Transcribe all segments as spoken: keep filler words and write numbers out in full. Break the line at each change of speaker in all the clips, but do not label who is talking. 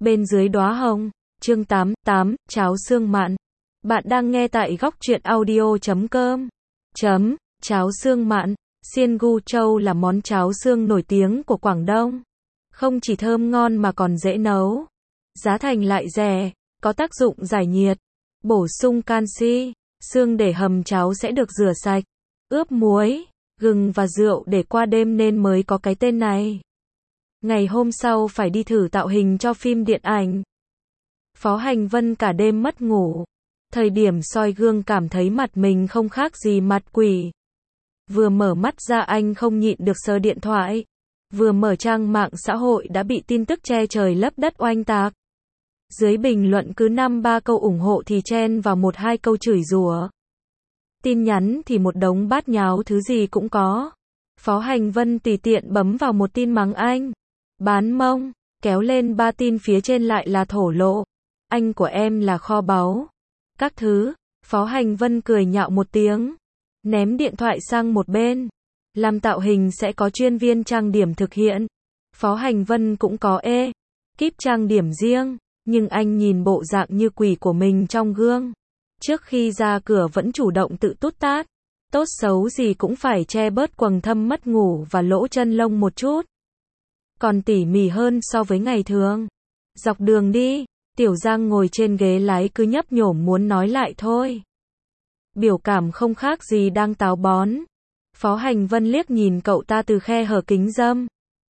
Bên dưới đóa hồng. Chương tám, tám, cháo xương mặn. Bạn đang nghe tại góc truyện audio chấm com. Chấm, cháo xương mặn. Xiên gu châu là món cháo xương nổi tiếng của Quảng Đông. Không chỉ thơm ngon mà còn dễ nấu. Giá thành lại rẻ, có tác dụng giải nhiệt, bổ sung canxi. Xương để hầm cháo sẽ được rửa sạch, ướp muối, gừng và rượu để qua đêm nên mới có cái tên này. Ngày hôm sau phải đi thử tạo hình cho phim điện ảnh. Phó Hành Vân cả đêm mất ngủ. Thời điểm soi gương cảm thấy mặt mình không khác gì mặt quỷ. Vừa mở mắt ra anh không nhịn được sờ điện thoại. Vừa mở trang mạng xã hội đã bị tin tức che trời lấp đất oanh tạc. Dưới bình luận cứ năm ba câu ủng hộ thì chen vào một hai câu chửi rủa. Tin nhắn thì một đống bát nháo thứ gì cũng có. Phó Hành Vân tùy tiện bấm vào một tin mắng anh. Bán mông, kéo lên ba tin phía trên lại là thổ lộ. Anh của em là kho báu. Các thứ, Phó Hành Vân cười nhạo một tiếng. Ném điện thoại sang một bên. Làm tạo hình sẽ có chuyên viên trang điểm thực hiện. Phó Hành Vân cũng có e kíp trang điểm riêng. Nhưng anh nhìn bộ dạng như quỷ của mình trong gương. Trước khi ra cửa vẫn chủ động tự tút tát. Tốt xấu gì cũng phải che bớt quầng thâm mất ngủ và lỗ chân lông một chút. Còn tỉ mỉ hơn so với ngày thường. Dọc đường đi, Tiểu Giang ngồi trên ghế lái cứ nhấp nhổm muốn nói lại thôi. Biểu cảm không khác gì đang táo bón. Phó Hành Vân liếc nhìn cậu ta từ khe hở kính râm.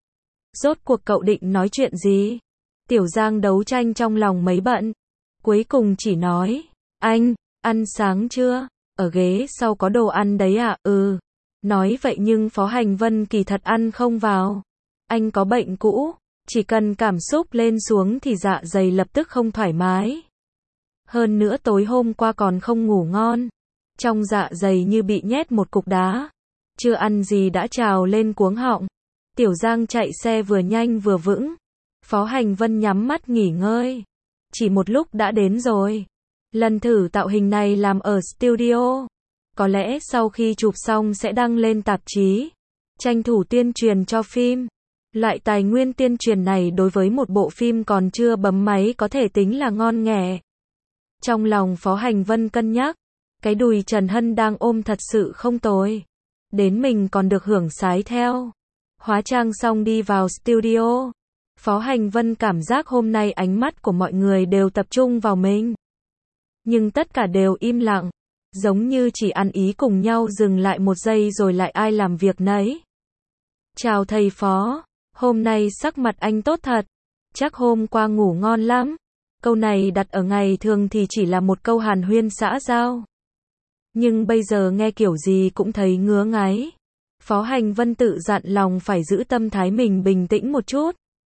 Rốt cuộc cậu định nói chuyện gì? Tiểu Giang đấu tranh trong lòng mấy bận. Cuối cùng chỉ nói, anh, ăn sáng chưa? Ở ghế sau có đồ ăn đấy à? Ừ. Nói vậy nhưng Phó Hành Vân kỳ thật ăn không vào. Anh có bệnh cũ, chỉ cần cảm xúc lên xuống thì dạ dày lập tức không thoải mái. Hơn nữa tối hôm qua còn không ngủ ngon. Trong dạ dày như bị nhét một cục đá. Chưa ăn gì đã trào lên cuống họng. Tiểu Giang chạy xe vừa nhanh vừa vững. Phó Hành Vân nhắm mắt nghỉ ngơi. Chỉ một lúc đã đến rồi. Lần thử tạo hình này làm ở studio. Có lẽ sau khi chụp xong sẽ đăng lên tạp chí. Tranh thủ tuyên truyền cho phim. Loại tài nguyên tuyên truyền này đối với một bộ phim còn chưa bấm máy có thể tính là ngon nghẻ. Trong lòng Phó Hành Vân cân nhắc. Cái đùi Trần Hân đang ôm thật sự không tồi. Đến mình còn được hưởng sái theo. Hóa trang xong đi vào studio. Phó Hành Vân cảm giác hôm nay ánh mắt của mọi người đều tập trung vào mình. Nhưng tất cả đều im lặng. Giống như chỉ ăn ý cùng nhau dừng lại một giây rồi lại ai làm việc nấy. Chào thầy Phó. Hôm nay sắc mặt anh tốt thật. Chắc hôm qua ngủ ngon lắm. Câu này đặt ở ngày thường thì chỉ là một câu hàn huyên xã giao. Nhưng bây giờ nghe kiểu gì cũng thấy ngứa ngáy. Phó Hành Vân tự dặn lòng phải giữ tâm thái mình bình tĩnh một chút.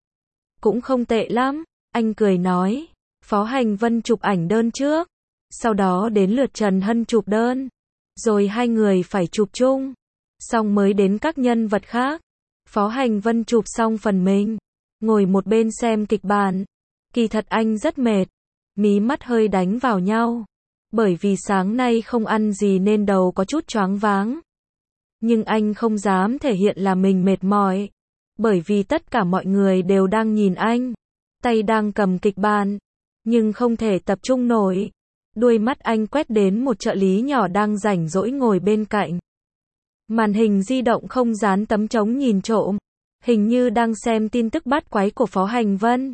Cũng không tệ lắm, anh cười nói. Phó Hành Vân chụp ảnh đơn trước. Sau đó đến lượt Trần Hân chụp đơn. Rồi hai người phải chụp chung. Xong mới đến các nhân vật khác. Phó Hành Vân chụp xong phần mình. Ngồi một bên xem kịch bản. Kỳ thật anh rất mệt. Mí mắt hơi đánh vào nhau. Bởi vì sáng nay không ăn gì nên đầu có chút choáng váng. Nhưng anh không dám thể hiện là mình mệt mỏi. Bởi vì tất cả mọi người đều đang nhìn anh. Tay đang cầm kịch bản. Nhưng không thể tập trung nổi. Đuôi mắt anh quét đến một trợ lý nhỏ đang rảnh rỗi ngồi bên cạnh. Màn hình di động không dán tấm trống nhìn trộm. Hình như đang xem tin tức bắt quái của Phó Hành Vân.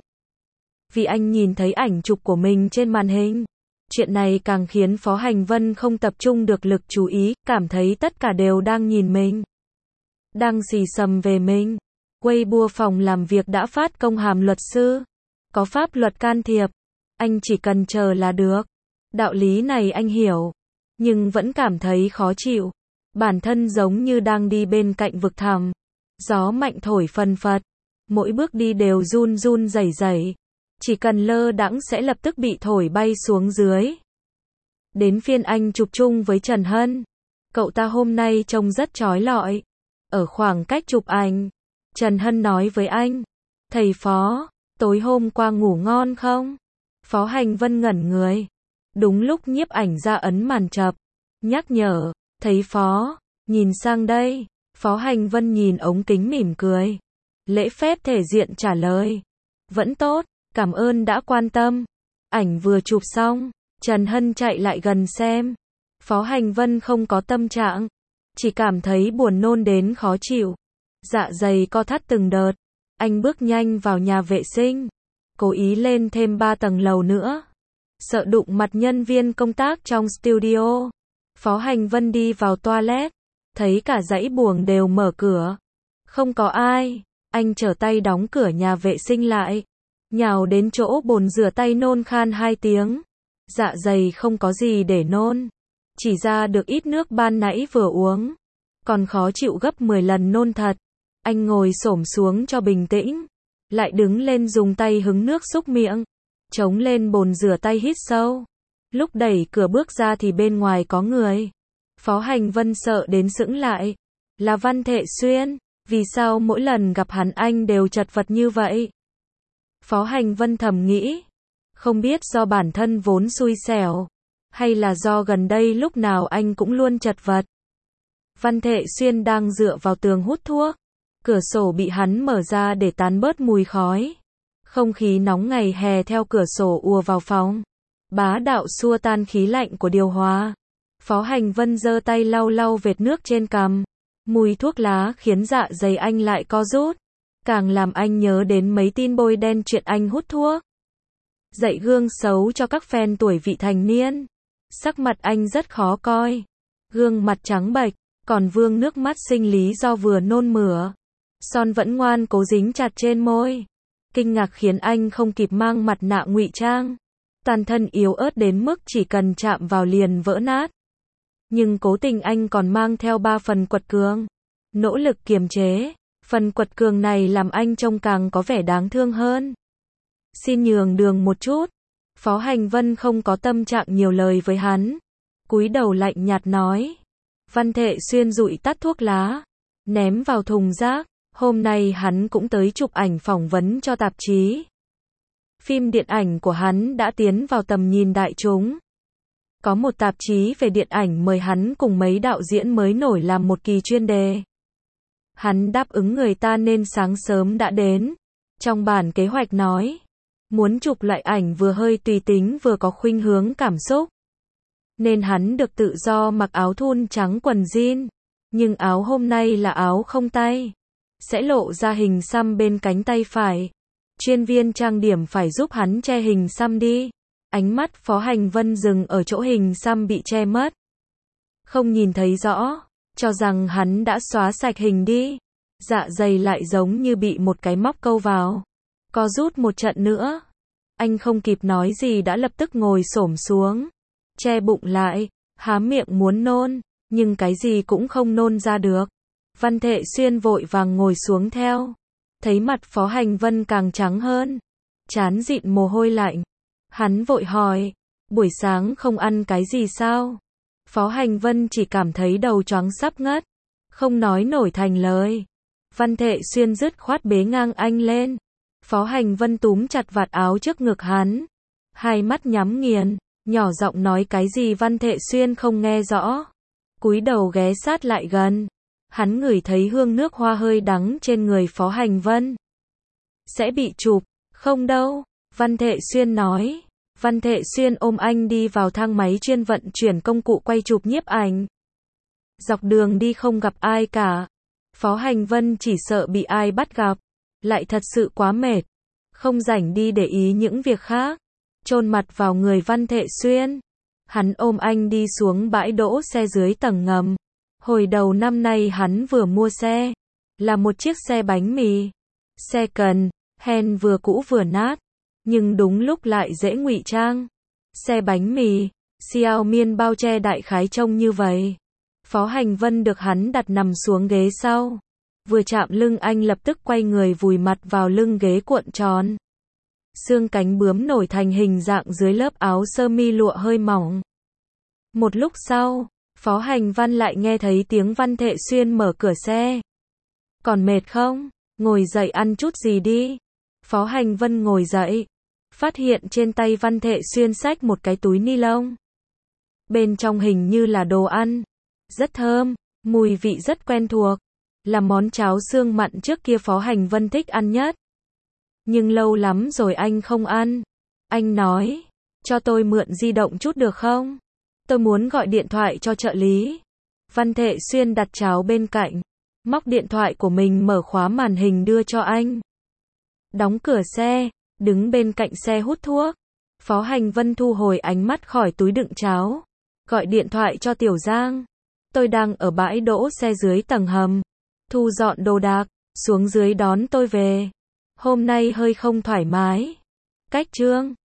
Vì anh nhìn thấy ảnh chụp của mình trên màn hình. Chuyện này càng khiến Phó Hành Vân không tập trung được lực chú ý, cảm thấy tất cả đều đang nhìn mình. Đang xì xầm về mình. Weibo phòng làm việc đã phát công hàm luật sư. Có pháp luật can thiệp. Anh chỉ cần chờ là được. Đạo lý này anh hiểu. Nhưng vẫn cảm thấy khó chịu. Bản thân giống như đang đi bên cạnh vực thẳm. Gió mạnh thổi phần phật. Mỗi bước đi đều run run rẩy rẩy. Chỉ cần lơ đãng sẽ lập tức bị thổi bay xuống dưới. Đến phiên anh chụp chung với Trần Hân. Cậu ta hôm nay trông rất chói lọi. Ở khoảng cách chụp ảnh. Trần Hân nói với anh. Thầy Phó, tối hôm qua ngủ ngon không? Phó Hành Vân ngẩn người. Đúng lúc nhiếp ảnh ra ấn màn chập. Nhắc nhở, thầy Phó, nhìn sang đây. Phó Hành Vân nhìn ống kính mỉm cười. Lễ phép thể diện trả lời. Vẫn tốt, Cảm ơn đã quan tâm. Ảnh vừa chụp xong, Trần Hân chạy lại gần xem. Phó Hành Vân không có tâm trạng, chỉ cảm thấy buồn nôn đến khó chịu. Dạ dày co thắt từng đợt. Anh bước nhanh vào nhà vệ sinh, cố ý lên thêm ba tầng lầu nữa, sợ đụng mặt nhân viên công tác trong studio. Phó Hành Vân đi vào toilet, thấy cả dãy buồng đều mở cửa. Không có ai, anh trở tay đóng cửa nhà vệ sinh lại, nhào đến chỗ bồn rửa tay nôn khan hai tiếng. Dạ dày không có gì để nôn, chỉ ra được ít nước ban nãy vừa uống, còn khó chịu gấp mười lần nôn thật. Anh ngồi xổm xuống cho bình tĩnh, lại đứng lên dùng tay hứng nước xúc miệng, chống lên bồn rửa tay hít sâu. Lúc đẩy cửa bước ra thì bên ngoài có người. Phó Hành Vân sợ đến sững lại. Là Văn Thệ Xuyên, vì sao mỗi lần gặp hắn anh đều chật vật như vậy? Phó Hành Vân thầm nghĩ, không biết do bản thân vốn xui xẻo, hay là do gần đây lúc nào anh cũng luôn chật vật. Văn Thệ Xuyên đang dựa vào tường hút thuốc, cửa sổ bị hắn mở ra để tán bớt mùi khói. Không khí nóng ngày hè theo cửa sổ ùa vào phòng, bá đạo xua tan khí lạnh của điều hòa. Phó Hành Vân giơ tay lau lau vệt nước trên cằm. Mùi thuốc lá khiến dạ dày anh lại co rút, càng làm anh nhớ đến mấy tin bôi đen chuyện anh hút thuốc. Dạy gương xấu cho các fan tuổi vị thành niên. Sắc mặt anh rất khó coi, gương mặt trắng bệch, còn vương nước mắt sinh lý do vừa nôn mửa. Son vẫn ngoan cố dính chặt trên môi. Kinh ngạc khiến anh không kịp mang mặt nạ ngụy trang. Toàn thân yếu ớt đến mức chỉ cần chạm vào liền vỡ nát. Nhưng cố tình anh còn mang theo ba phần quật cường. Nỗ lực kiềm chế. Phần quật cường này làm anh trông càng có vẻ đáng thương hơn. Xin nhường đường một chút. Phó Hành Vân không có tâm trạng nhiều lời với hắn. Cúi đầu lạnh nhạt nói. Văn Thệ Xuyên dụi tắt thuốc lá, ném vào thùng rác. Hôm nay hắn cũng tới chụp ảnh phỏng vấn cho tạp chí. Phim điện ảnh của hắn đã tiến vào tầm nhìn đại chúng. Có một tạp chí về điện ảnh mời hắn cùng mấy đạo diễn mới nổi làm một kỳ chuyên đề. Hắn đáp ứng người ta nên sáng sớm đã đến. Trong bản kế hoạch nói, muốn chụp loại ảnh vừa hơi tùy tính vừa có khuynh hướng cảm xúc. Nên hắn được tự do mặc áo thun trắng quần jean. Nhưng áo hôm nay là áo không tay, sẽ lộ ra hình xăm bên cánh tay phải. Chuyên viên trang điểm phải giúp hắn che hình xăm đi. Ánh mắt Phó Hành Vân dừng ở chỗ hình xăm bị che mất. Không nhìn thấy rõ, cho rằng hắn đã xóa sạch hình đi. Dạ dày lại giống như bị một cái móc câu vào. Co rút một trận nữa. Anh không kịp nói gì đã lập tức ngồi xổm xuống, che bụng lại, há miệng muốn nôn, nhưng cái gì cũng không nôn ra được. Văn Thệ Xuyên vội vàng ngồi xuống theo. Thấy mặt Phó Hành Vân càng trắng hơn, trán dịn mồ hôi lạnh. Hắn vội hỏi, buổi sáng không ăn cái gì sao? Phó Hành Vân chỉ cảm thấy đầu choáng sắp ngất, không nói nổi thành lời. Văn Thệ Xuyên dứt khoát bế ngang anh lên. Phó Hành Vân túm chặt vạt áo trước ngực hắn, hai mắt nhắm nghiền, nhỏ giọng nói cái gì Văn Thệ Xuyên không nghe rõ. Cúi đầu ghé sát lại gần. Hắn ngửi thấy hương nước hoa hơi đắng trên người Phó Hành Vân. Sẽ bị chụp, không đâu, Văn Thệ Xuyên nói. Văn Thệ Xuyên ôm anh đi vào thang máy chuyên vận chuyển công cụ quay chụp nhiếp ảnh. Dọc đường đi không gặp ai cả. Phó Hành Vân chỉ sợ bị ai bắt gặp, lại thật sự quá mệt, không rảnh đi để ý những việc khác. Chôn mặt vào người Văn Thệ Xuyên, hắn ôm anh đi xuống bãi đỗ xe dưới tầng ngầm. Hồi đầu năm nay hắn vừa mua xe, là một chiếc xe bánh mì. Xe cần, hen vừa cũ vừa nát, nhưng đúng lúc lại dễ ngụy trang. Xe bánh mì, Xiao Miên bao che đại khái trông như vậy. Phó Hành Vân được hắn đặt nằm xuống ghế sau. Vừa chạm lưng anh lập tức quay người vùi mặt vào lưng ghế cuộn tròn. Xương cánh bướm nổi thành hình dạng dưới lớp áo sơ mi lụa hơi mỏng. Một lúc sau, Phó Hành Văn lại nghe thấy tiếng Văn Thệ Xuyên mở cửa xe. Còn mệt không? Ngồi dậy ăn chút gì đi. Phó Hành Vân ngồi dậy, phát hiện trên tay Văn Thệ Xuyên xách một cái túi ni lông. Bên trong hình như là đồ ăn. Rất thơm, mùi vị rất quen thuộc. Là món cháo xương mặn trước kia Phó Hành Vân thích ăn nhất. Nhưng lâu lắm rồi anh không ăn. Anh nói, cho tôi mượn di động chút được không? Tôi muốn gọi điện thoại cho trợ lý. Văn Thệ Xuyên đặt cháo bên cạnh, móc điện thoại của mình mở khóa màn hình đưa cho anh. Đóng cửa xe, đứng bên cạnh xe hút thuốc. Phó Hành Vân thu hồi ánh mắt khỏi túi đựng cháo. Gọi điện thoại cho Tiểu Giang. Tôi đang ở bãi đỗ xe dưới tầng hầm. Thu dọn đồ đạc, xuống dưới đón tôi về. Hôm nay hơi không thoải mái. Cách Trương.